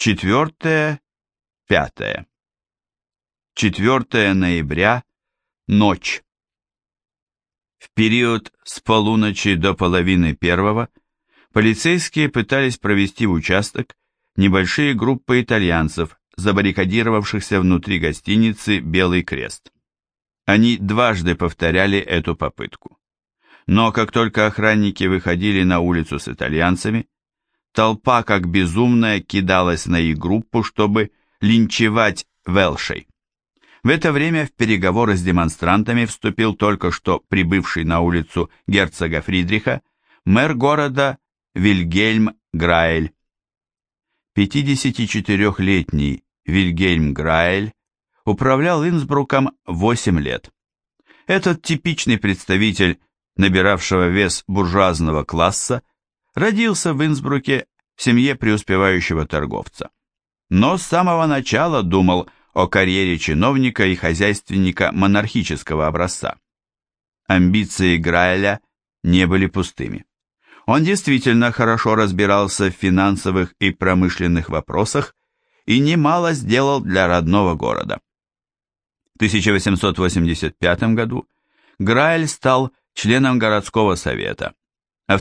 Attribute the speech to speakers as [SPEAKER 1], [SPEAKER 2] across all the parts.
[SPEAKER 1] 4-5. 4 ноября. Ночь. В период с полуночи до половины первого полицейские пытались провести в участок небольшие группы итальянцев, забаррикадировавшихся внутри гостиницы «Белый крест». Они дважды повторяли эту попытку. Но как только охранники выходили на улицу с итальянцами, толпа, как безумная, кидалась на их группу, чтобы линчевать Велшей. В это время в переговоры с демонстрантами вступил только что прибывший на улицу герцога Фридриха мэр города Вильгельм Граэль. 54-летний Вильгельм Граэль управлял Инсбруком 8 лет. Этот типичный представитель набиравшего вес буржуазного класса родился в Инсбруке в семье преуспевающего торговца. Но с самого начала думал о карьере чиновника и хозяйственника монархического образца. Амбиции Граэля не были пустыми. Он действительно хорошо разбирался в финансовых и промышленных вопросах и немало сделал для родного города. В 1885 году Граэль стал членом городского совета, а в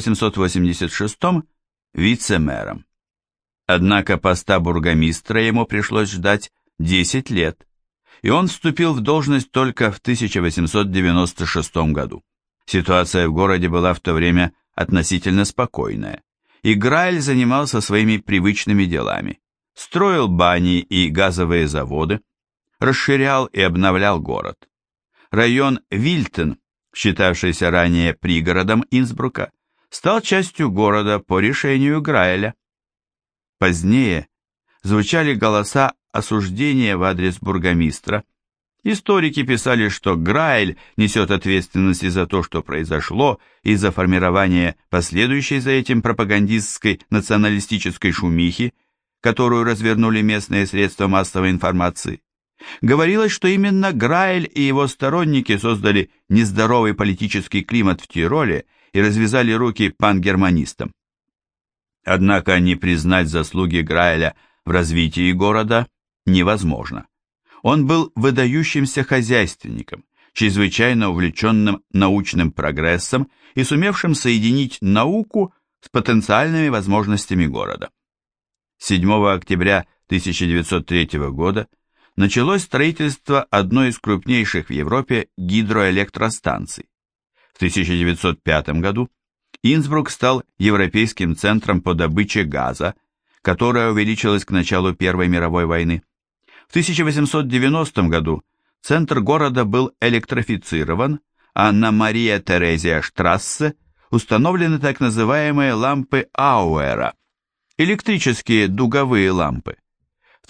[SPEAKER 1] 1886 вице-мэром. Однако поста бургомистра ему пришлось ждать 10 лет, и он вступил в должность только в 1896 году. Ситуация в городе была в то время относительно спокойная, и Граэль занимался своими привычными делами, строил бани и газовые заводы, расширял и обновлял город. Район Вильтен, считавшийся ранее пригородом Инсбрука, стал частью города по решению Граэля. Позднее звучали голоса осуждения в адрес бургомистра. Историки писали, что Граэль несет ответственность и за то, что произошло, и за формирование последующей за этим пропагандистской националистической шумихи, которую развернули местные средства массовой информации. Говорилось, что именно Граэль и его сторонники создали нездоровый политический климат в Тироле и развязали руки пангерманистам. Однако не признать заслуги Граэля в развитии города невозможно. Он был выдающимся хозяйственником, чрезвычайно увлеченным научным прогрессом и сумевшим соединить науку с потенциальными возможностями города. 7 октября 1903 года началось строительство одной из крупнейших в Европе гидроэлектростанций. В 1905 году Инсбрук стал европейским центром по добыче газа, которая увеличилась к началу Первой мировой войны. В 1890 году центр города был электрифицирован, а на Мария-Терезия-штрассе установлены так называемые лампы Ауэра, электрические дуговые лампы. В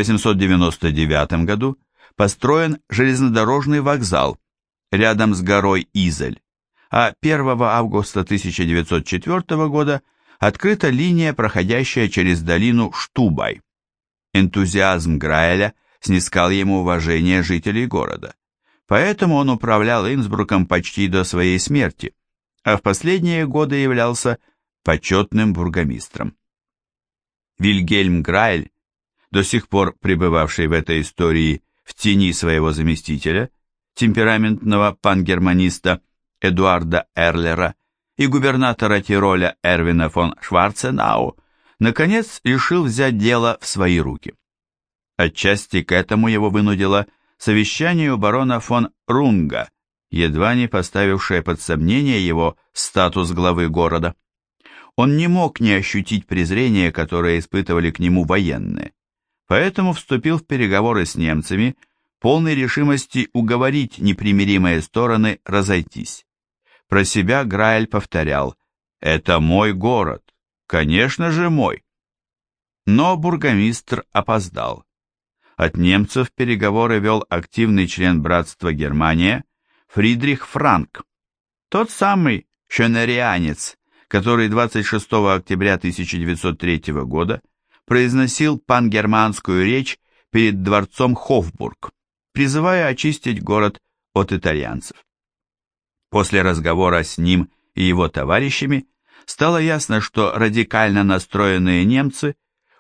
[SPEAKER 1] 1899 году построен железнодорожный вокзал рядом с горой Изель, а 1 августа 1904 года открыта линия, проходящая через долину Штубай. Энтузиазм Граэля снискал ему уважение жителей города, поэтому он управлял Инсбруком почти до своей смерти, а в последние годы являлся почетным бургомистром. Вильгельм Граэль, до сих пор пребывавший в этой истории в тени своего заместителя, темпераментного пангерманиста Эдуарда Эрлера и губернатора Тироля Эрвина фон Шварценау, наконец решил взять дело в свои руки. Отчасти к этому его вынудило совещание у барона фон Рунга, едва не поставившее под сомнение его статус главы города. Он не мог не ощутить презрение, которое испытывали к нему военные, поэтому вступил в переговоры с немцами, полной решимости уговорить непримиримые стороны разойтись. Про себя Граэль повторял: «Это мой город, конечно же мой». Но бургомистр опоздал. От немцев переговоры вел активный член братства Германия Фридрих Франк, тот самый шонерианец, который 26 октября 1903 года произносил пангерманскую речь перед дворцом Хофбург, призывая очистить город от итальянцев. После разговора с ним и его товарищами стало ясно, что радикально настроенные немцы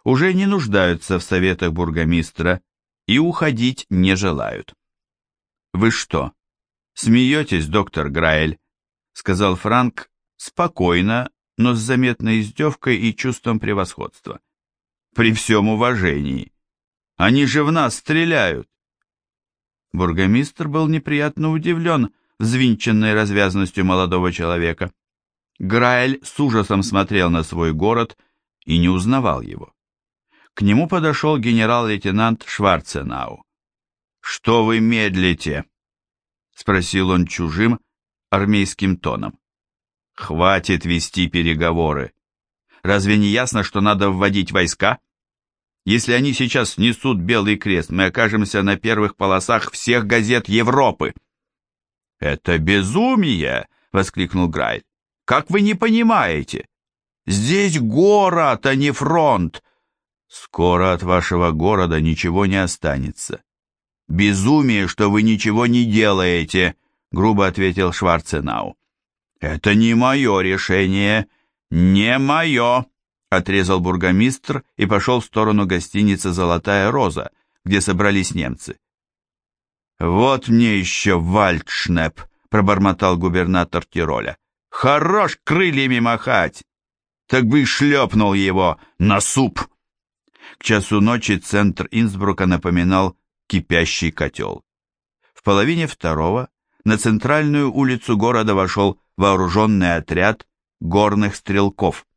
[SPEAKER 1] уже не нуждаются в советах бургомистра и уходить не желают. «Вы что, смеетесь, доктор Граэль?» — сказал Франк спокойно, но с заметной издевкой и чувством превосходства. «При всем уважении. Они же в нас стреляют!» Бургомистр был неприятно удивлен взвинченной развязностью молодого человека. Граэль с ужасом смотрел на свой город и не узнавал его. К нему подошел генерал-лейтенант Шварценау. «Что вы медлите?» — спросил он чужим армейским тоном. «Хватит вести переговоры. Разве не ясно, что надо вводить войска? Если они сейчас снесут Белый Крест, мы окажемся на первых полосах всех газет Европы». «Это безумие!» — воскликнул Граэль. «Как вы не понимаете? Здесь город, а не фронт!» «Скоро от вашего города ничего не останется». «Безумие, что вы ничего не делаете», — грубо ответил Шварценау. «Это не мое решение, не мое», — отрезал бургомистр и пошел в сторону гостиницы «Золотая роза», где собрались немцы. «Вот мне еще вальдшнеп», — пробормотал губернатор Тироля. «Хорош крыльями махать! Так бы и шлепнул его на суп!» К часу ночи центр Инсбрука напоминал кипящий котел. В половине второго на центральную улицу города вошел вооруженный отряд горных стрелков.